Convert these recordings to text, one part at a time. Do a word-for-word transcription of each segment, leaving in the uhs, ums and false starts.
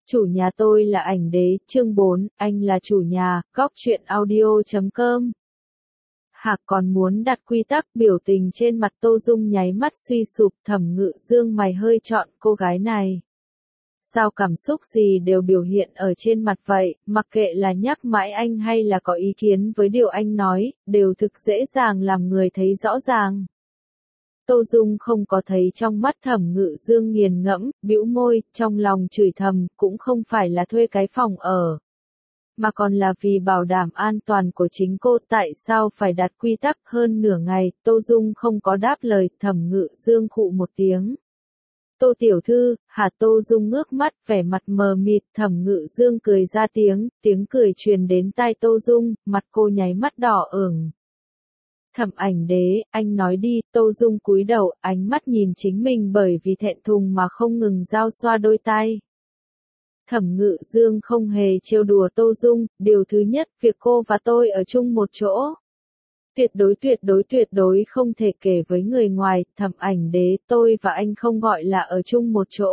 Chủ nhà tôi là ảnh đế, chương bốn, anh là chủ nhà, góc truyện audio chấm com. Hạc còn muốn đặt quy tắc, biểu tình trên mặt Tô Dung nháy mắt suy sụp, Thẩm Ngự Dương mày hơi trọn cô gái này. Sao cảm xúc gì đều biểu hiện ở trên mặt vậy, mặc kệ là nhắc mãi anh hay là có ý kiến với điều anh nói, đều thực dễ dàng làm người thấy rõ ràng. Tô Dung không có thấy trong mắt Thẩm Ngự Dương nghiền ngẫm, bĩu môi, trong lòng chửi thầm, cũng không phải là thuê cái phòng ở, mà còn là vì bảo đảm an toàn của chính cô, tại sao phải đặt quy tắc. Hơn nửa ngày, Tô Dung không có đáp lời, Thẩm Ngự Dương khụ một tiếng. Tô tiểu thư, hả? Tô Dung ngước mắt, vẻ mặt mờ mịt, Thẩm Ngự Dương cười ra tiếng, tiếng cười truyền đến tai Tô Dung, mặt cô nháy mắt đỏ ửng. Thẩm Ảnh Đế, anh nói đi. Tô Dung cúi đầu, ánh mắt nhìn chính mình bởi vì thẹn thùng mà không ngừng giao xoa đôi tay. Thẩm Ngự Dương không hề trêu đùa Tô Dung, điều thứ nhất, việc cô và tôi ở chung một chỗ. Tuyệt đối tuyệt đối tuyệt đối không thể kể với người ngoài. Thẩm Ảnh Đế, tôi và anh không gọi là ở chung một chỗ.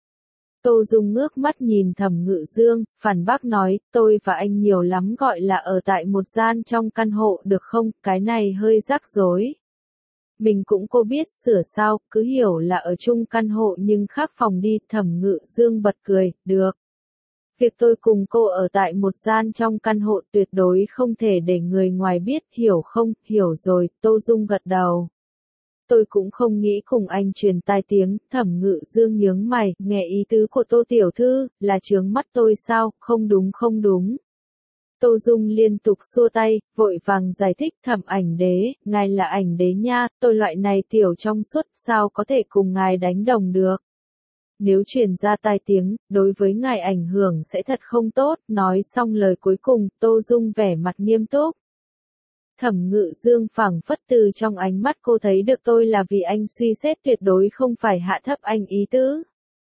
Tô Dung ngước mắt nhìn Thẩm Ngự Dương, phản bác nói, tôi và anh nhiều lắm gọi là ở tại một gian trong căn hộ được không, cái này hơi rắc rối. Mình cũng cô biết sửa sao, cứ hiểu là ở chung căn hộ nhưng khác phòng đi. Thẩm Ngự Dương bật cười, được. Việc tôi cùng cô ở tại một gian trong căn hộ tuyệt đối không thể để người ngoài biết, hiểu không? Hiểu rồi. Tô Dung gật đầu. Tôi cũng không nghĩ cùng anh truyền tai tiếng. Thẩm Ngự Dương nhướng mày, nghe ý tứ của Tô tiểu thư, là chướng mắt tôi sao? Không đúng không đúng. Tô Dung liên tục xua tay, vội vàng giải thích, Thẩm Ảnh Đế, ngài là ảnh đế nha, tôi loại này tiểu trong suốt, sao có thể cùng ngài đánh đồng được. Nếu truyền ra tai tiếng, đối với ngài ảnh hưởng sẽ thật không tốt. Nói xong lời cuối cùng, Tô Dung vẻ mặt nghiêm túc. Thẩm Ngự Dương phảng phất từ trong ánh mắt cô thấy được tôi là vì anh suy xét, tuyệt đối không phải hạ thấp anh ý tứ.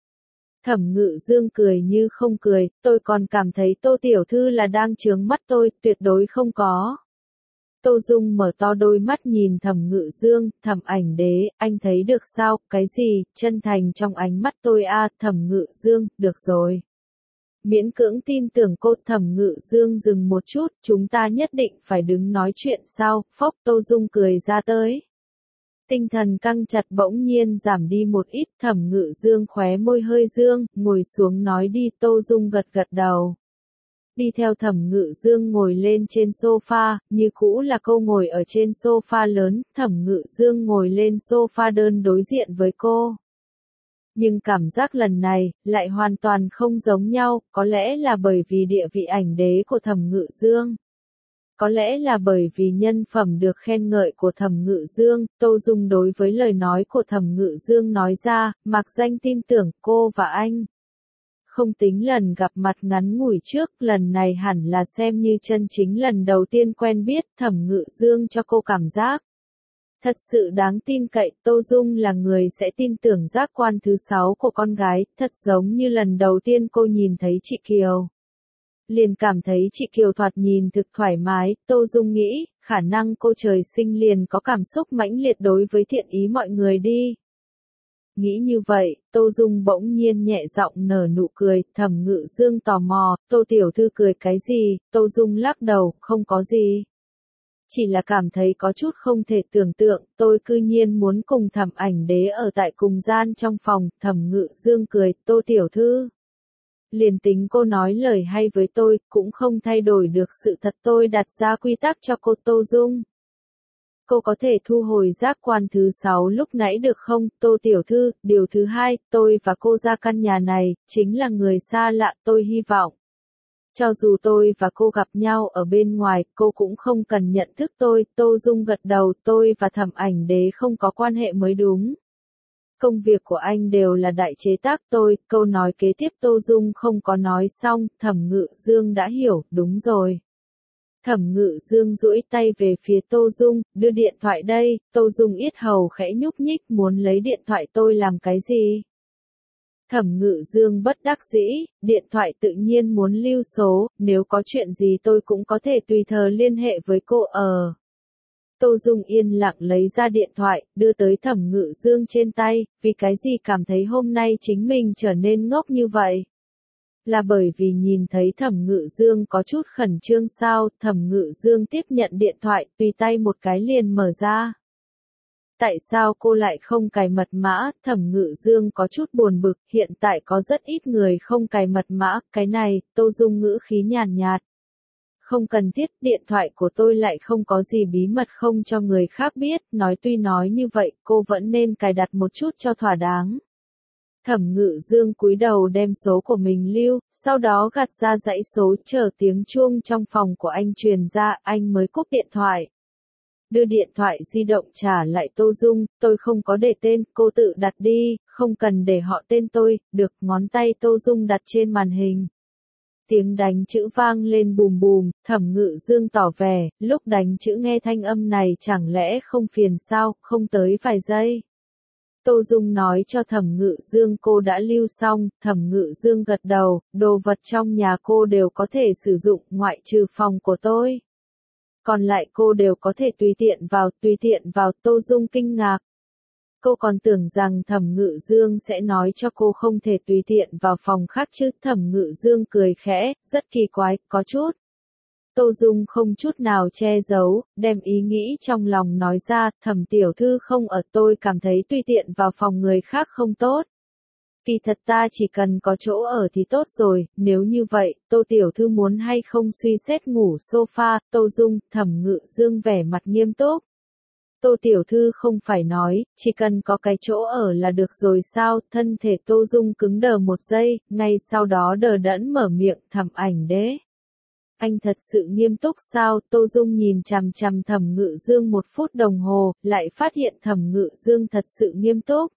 Thẩm Ngự Dương cười như không cười, tôi còn cảm thấy Tô tiểu thư là đang chướng mắt tôi, tuyệt đối không có. Tô Dung mở to đôi mắt nhìn Thẩm Ngự Dương, Thẩm Ảnh Đế, anh thấy được sao? Cái gì? Chân thành trong ánh mắt tôi a. À, Thẩm Ngự Dương, được rồi. Miễn cưỡng tin tưởng cô. Thẩm Ngự Dương dừng một chút, chúng ta nhất định phải đứng nói chuyện sao? Phốc. Tô Dung cười ra tới. Tinh thần căng chặt bỗng nhiên giảm đi một ít. Thẩm Ngự Dương khóe môi hơi dương, ngồi xuống nói đi. Tô Dung gật gật đầu. Đi theo Thẩm Ngự Dương ngồi lên trên sofa, như cũ là cô ngồi ở trên sofa lớn, Thẩm Ngự Dương ngồi lên sofa đơn đối diện với cô. Nhưng cảm giác lần này, lại hoàn toàn không giống nhau, có lẽ là bởi vì địa vị ảnh đế của Thẩm Ngự Dương. Có lẽ là bởi vì nhân phẩm được khen ngợi của Thẩm Ngự Dương. Tô Dung đối với lời nói của Thẩm Ngự Dương nói ra, mặc danh tin tưởng cô và anh. Không tính lần gặp mặt ngắn ngủi trước, lần này hẳn là xem như chân chính lần đầu tiên quen biết. Thẩm Ngự Dương cho cô cảm giác thật sự đáng tin cậy. Tô Dung là người sẽ tin tưởng giác quan thứ sáu của con gái, thật giống như lần đầu tiên cô nhìn thấy chị Kiều. Liền cảm thấy chị Kiều thoạt nhìn thực thoải mái. Tô Dung nghĩ, khả năng cô trời sinh liền có cảm xúc mãnh liệt đối với thiện ý mọi người đi. Nghĩ như vậy, Tô Dung bỗng nhiên nhẹ giọng nở nụ cười. Thẩm Ngự Dương tò mò, Tô tiểu thư cười cái gì? Tô Dung lắc đầu, không có gì. Chỉ là cảm thấy có chút không thể tưởng tượng, tôi cư nhiên muốn cùng Thẩm Ảnh Đế ở tại cùng gian trong phòng. Thẩm Ngự Dương cười, Tô tiểu thư. Liền tính cô nói lời hay với tôi, cũng không thay đổi được sự thật tôi đặt ra quy tắc cho cô. Tô Dung. Cô có thể thu hồi giác quan thứ sáu lúc nãy được không? Tô tiểu thư, điều thứ hai, tôi và cô ra căn nhà này, chính là người xa lạ, tôi hy vọng. Cho dù tôi và cô gặp nhau ở bên ngoài, cô cũng không cần nhận thức tôi. Tô Dung gật đầu, tôi và Thẩm Ảnh Đế không có quan hệ mới đúng. Công việc của anh đều là đại chế tác tôi. Câu nói kế tiếp Tô Dung không có nói xong, Thẩm Ngự Dương đã hiểu, đúng rồi. Thẩm Ngự Dương duỗi tay về phía Tô Dung, đưa điện thoại đây. Tô Dung yết hầu khẽ nhúc nhích, muốn lấy điện thoại tôi làm cái gì? Thẩm Ngự Dương bất đắc dĩ, điện thoại tự nhiên muốn lưu số, nếu có chuyện gì tôi cũng có thể tùy thời liên hệ với cô. Ờ. Tô Dung yên lặng lấy ra điện thoại, đưa tới Thẩm Ngự Dương trên tay, vì cái gì cảm thấy hôm nay chính mình trở nên ngốc như vậy? Là bởi vì nhìn thấy Thẩm Ngự Dương có chút khẩn trương sao? Thẩm Ngự Dương tiếp nhận điện thoại, tùy tay một cái liền mở ra. Tại sao cô lại không cài mật mã? Thẩm Ngự Dương có chút buồn bực, hiện tại có rất ít người không cài mật mã, cái này, Tô Dung ngữ khí nhàn nhạt. Không cần thiết, điện thoại của tôi lại không có gì bí mật không cho người khác biết, nói tuy nói như vậy, cô vẫn nên cài đặt một chút cho thỏa đáng. Thẩm Ngự Dương cúi đầu đem số của mình lưu, sau đó gạt ra dãy số, chờ tiếng chuông trong phòng của anh truyền ra, anh mới cúp điện thoại. Đưa điện thoại di động trả lại Tô Dung, tôi không có để tên, cô tự đặt đi, không cần để họ tên tôi, được, ngón tay Tô Dung đặt trên màn hình. Tiếng đánh chữ vang lên bùm bùm, Thẩm Ngự Dương tỏ vẻ, lúc đánh chữ nghe thanh âm này chẳng lẽ không phiền sao, không tới vài giây. Tô Dung nói cho Thẩm Ngự Dương cô đã lưu xong, Thẩm Ngự Dương gật đầu, đồ vật trong nhà cô đều có thể sử dụng, ngoại trừ phòng của tôi. Còn lại cô đều có thể tùy tiện vào, tùy tiện vào, Tô Dung kinh ngạc. Cô còn tưởng rằng Thẩm Ngự Dương sẽ nói cho cô không thể tùy tiện vào phòng khác chứ, Thẩm Ngự Dương cười khẽ, rất kỳ quái, có chút. Tô Dung không chút nào che giấu, đem ý nghĩ trong lòng nói ra, Thẩm tiểu thư không ở, tôi cảm thấy tùy tiện vào phòng người khác không tốt. Kỳ thật ta chỉ cần có chỗ ở thì tốt rồi, nếu như vậy, Tô tiểu thư muốn hay không suy xét ngủ sofa, Tô Dung, Thẩm Ngự Dương vẻ mặt nghiêm túc. Tô tiểu thư không phải nói, chỉ cần có cái chỗ ở là được rồi sao, thân thể Tô Dung cứng đờ một giây, ngay sau đó đờ đẫn mở miệng, Thẩm Ảnh Đế. Anh thật sự nghiêm túc sao? Tô Dung nhìn chằm chằm Thẩm Ngự Dương một phút đồng hồ, lại phát hiện Thẩm Ngự Dương thật sự nghiêm túc.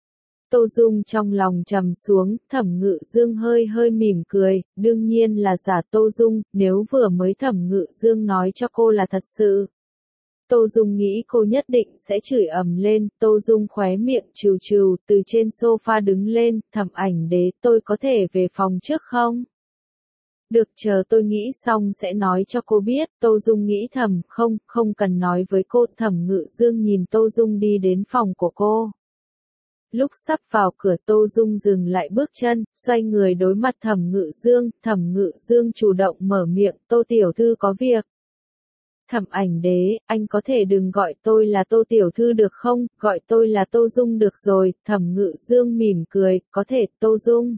Tô Dung trong lòng trầm xuống, Thẩm Ngự Dương hơi hơi mỉm cười, đương nhiên là giả Tô Dung, nếu vừa mới Thẩm Ngự Dương nói cho cô là thật sự. Tô Dung nghĩ cô nhất định sẽ chửi ầm lên, Tô Dung khóe miệng trừ trừ, từ trên sofa đứng lên, Thẩm Ảnh Đế, tôi có thể về phòng trước không? Được, chờ tôi nghĩ xong sẽ nói cho cô biết, Tô Dung nghĩ thầm, không, không cần nói với cô, Thẩm Ngự Dương nhìn Tô Dung đi đến phòng của cô. Lúc sắp vào cửa Tô Dung dừng lại bước chân, xoay người đối mặt Thẩm Ngự Dương, Thẩm Ngự Dương chủ động mở miệng, Tô tiểu thư có việc. Thẩm Ảnh Đế, anh có thể đừng gọi tôi là Tô tiểu thư được không, gọi tôi là Tô Dung được rồi, Thẩm Ngự Dương mỉm cười, có thể, Tô Dung.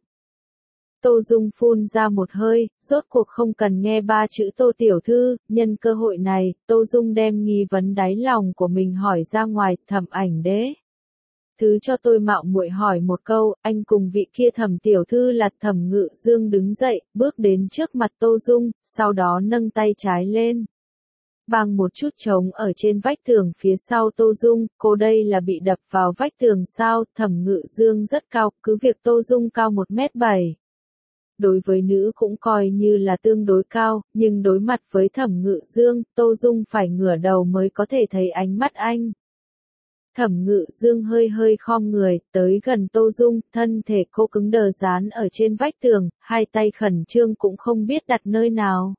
Tô Dung phun ra một hơi, rốt cuộc không cần nghe ba chữ Tô tiểu thư, nhân cơ hội này, Tô Dung đem nghi vấn đáy lòng của mình hỏi ra ngoài, Thẩm Ảnh Đế. Thứ cho tôi mạo muội hỏi một câu, anh cùng vị kia Thẩm tiểu thư là Thẩm Ngự Dương đứng dậy, bước đến trước mặt Tô Dung, sau đó nâng tay trái lên. Bằng một chút trống ở trên vách tường phía sau Tô Dung, cô đây là bị đập vào vách tường sao, Thẩm Ngự Dương rất cao, cứ việc Tô Dung cao một mét bảy. Đối với nữ cũng coi như là tương đối cao, nhưng đối mặt với Thẩm Ngự Dương, Tô Dung phải ngửa đầu mới có thể thấy ánh mắt anh. Thẩm Ngự Dương hơi hơi khom người, tới gần Tô Dung, thân thể cô cứng đờ dán ở trên vách tường, hai tay khẩn trương cũng không biết đặt nơi nào.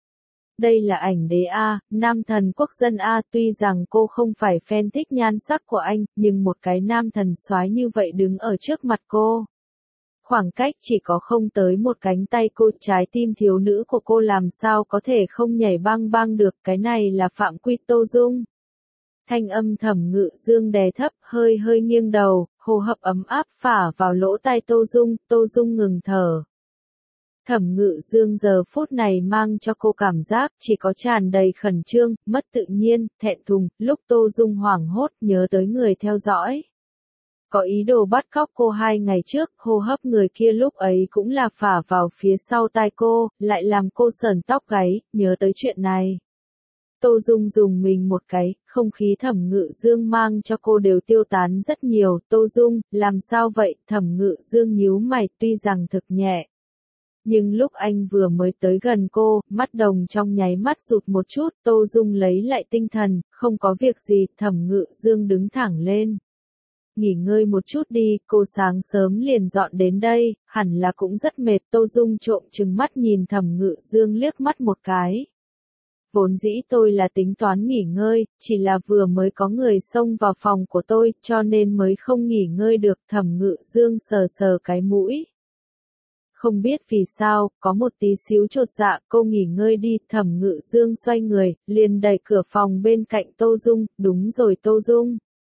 Đây là Ảnh Đế A, nam thần quốc dân A, tuy rằng cô không phải fan thích nhan sắc của anh, nhưng một cái nam thần soái như vậy đứng ở trước mặt cô. Khoảng cách chỉ có không tới một cánh tay cô, trái tim thiếu nữ của cô làm sao có thể không nhảy bang bang được, cái này là phạm quy Tô Dung. Thanh âm Thẩm Ngự Dương đè thấp, hơi hơi nghiêng đầu, hô hấp ấm áp phả vào lỗ tai Tô Dung, Tô Dung ngừng thở. Thẩm Ngự Dương giờ phút này mang cho cô cảm giác chỉ có tràn đầy khẩn trương, mất tự nhiên, thẹn thùng, lúc Tô Dung hoảng hốt nhớ tới người theo dõi. Có ý đồ bắt cóc cô hai ngày trước, hô hấp người kia lúc ấy cũng là phả vào phía sau tai cô, lại làm cô sờn tóc gáy, nhớ tới chuyện này. Tô Dung dùng mình một cái, không khí Thẩm Ngự Dương mang cho cô đều tiêu tán rất nhiều, Tô Dung, làm sao vậy, Thẩm Ngự Dương nhíu mày, tuy rằng thực nhẹ. Nhưng lúc anh vừa mới tới gần cô, mắt đồng trong nháy mắt rụt một chút, Tô Dung lấy lại tinh thần, không có việc gì, Thẩm Ngự Dương đứng thẳng lên. Nghỉ ngơi một chút đi, cô sáng sớm liền dọn đến đây, hẳn là cũng rất mệt, Tô Dung trộm trừng mắt nhìn Thẩm Ngự Dương liếc mắt một cái. Vốn dĩ tôi là tính toán nghỉ ngơi, chỉ là vừa mới có người xông vào phòng của tôi, cho nên mới không nghỉ ngơi được, Thẩm Ngự Dương sờ sờ cái mũi. Không biết vì sao, có một tí xíu chột dạ, cô nghỉ ngơi đi, Thẩm Ngự Dương xoay người, liền đẩy cửa phòng bên cạnh Tô Dung, đúng rồi Tô Dung.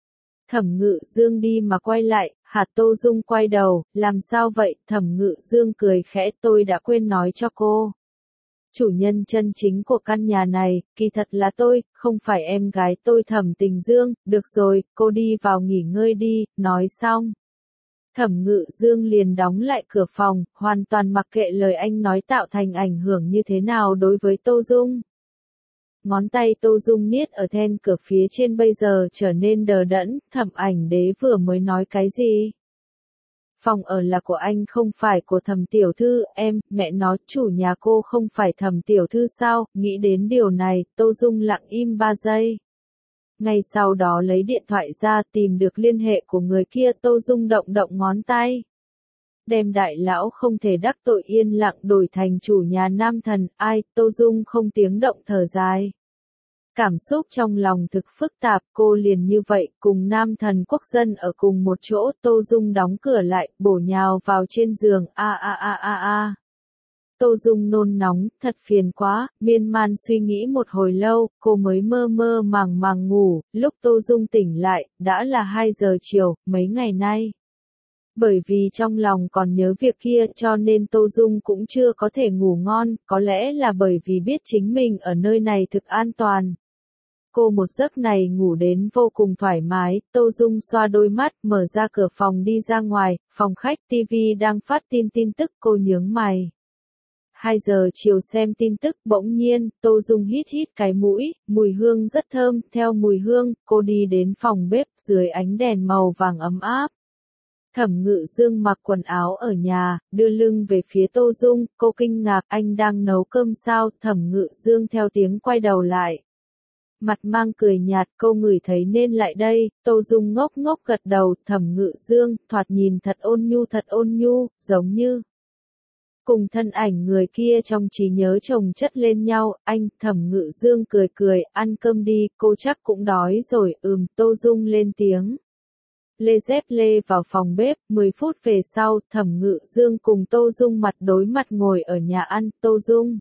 Thẩm Ngự Dương đi mà quay lại, hạt Tô Dung quay đầu, làm sao vậy, Thẩm Ngự Dương cười khẽ, tôi đã quên nói cho cô. Chủ nhân chân chính của căn nhà này, kỳ thật là tôi, không phải em gái tôi Thẩm Tình Dương, được rồi, cô đi vào nghỉ ngơi đi, nói xong. Thẩm Ngự Dương liền đóng lại cửa phòng, hoàn toàn mặc kệ lời anh nói tạo thành ảnh hưởng như thế nào đối với Tô Dung. Ngón tay Tô Dung niết ở then cửa phía trên bây giờ trở nên đờ đẫn, Thẩm Ảnh Đế vừa mới nói cái gì? Phòng ở là của anh không phải của Thẩm tiểu thư, em, mẹ nó, chủ nhà cô không phải Thẩm tiểu thư sao? Nghĩ đến điều này, Tô Dung lặng im ba giây. Ngay sau đó lấy điện thoại ra tìm được liên hệ của người kia, Tô Dung động động ngón tay. Đem đại lão không thể đắc tội yên lặng đổi thành chủ nhà nam thần, ai, Tô Dung không tiếng động thở dài. Cảm xúc trong lòng thực phức tạp, cô liền như vậy, cùng nam thần quốc dân ở cùng một chỗ, Tô Dung đóng cửa lại, bổ nhào vào trên giường, a a a a a. Tô Dung nôn nóng, thật phiền quá, miên man suy nghĩ một hồi lâu, cô mới mơ mơ màng màng ngủ, lúc Tô Dung tỉnh lại, đã là hai giờ chiều, mấy ngày nay. Bởi vì trong lòng còn nhớ việc kia cho nên Tô Dung cũng chưa có thể ngủ ngon, có lẽ là bởi vì biết chính mình ở nơi này thực an toàn. Cô một giấc này ngủ đến vô cùng thoải mái, Tô Dung xoa đôi mắt, mở ra cửa phòng đi ra ngoài, phòng khách ti vi đang phát tin tin tức, cô nhướng mày. hai giờ chiều xem tin tức, bỗng nhiên, Tô Dung hít hít cái mũi, mùi hương rất thơm, theo mùi hương, cô đi đến phòng bếp, dưới ánh đèn màu vàng ấm áp. Thẩm Ngự Dương mặc quần áo ở nhà, đưa lưng về phía Tô Dung, cô kinh ngạc, anh đang nấu cơm sao, Thẩm Ngự Dương theo tiếng quay đầu lại. Mặt mang cười nhạt, cô ngửi thấy nên lại đây, Tô Dung ngốc ngốc gật đầu, Thẩm Ngự Dương, thoạt nhìn thật ôn nhu thật ôn nhu, giống như. Cùng thân ảnh người kia trong trí nhớ chồng chất lên nhau, anh, Thẩm Ngự Dương cười cười, ăn cơm đi, cô chắc cũng đói rồi, ừm, Tô Dung lên tiếng. Lê dép lê vào phòng bếp, mười phút về sau, Thẩm Ngự Dương cùng Tô Dung mặt đối mặt ngồi ở nhà ăn, Tô Dung.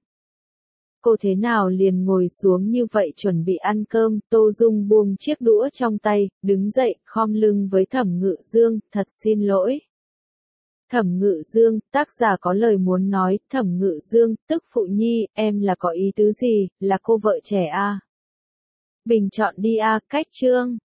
Cô thế nào liền ngồi xuống như vậy chuẩn bị ăn cơm, Tô Dung buông chiếc đũa trong tay, đứng dậy, khom lưng với Thẩm Ngự Dương, thật xin lỗi. Thẩm Ngự Dương, tác giả có lời muốn nói, Thẩm Ngự Dương, tức phụ nhi, em là có ý tứ gì, là cô vợ trẻ a? Bình chọn đi a, cách chương.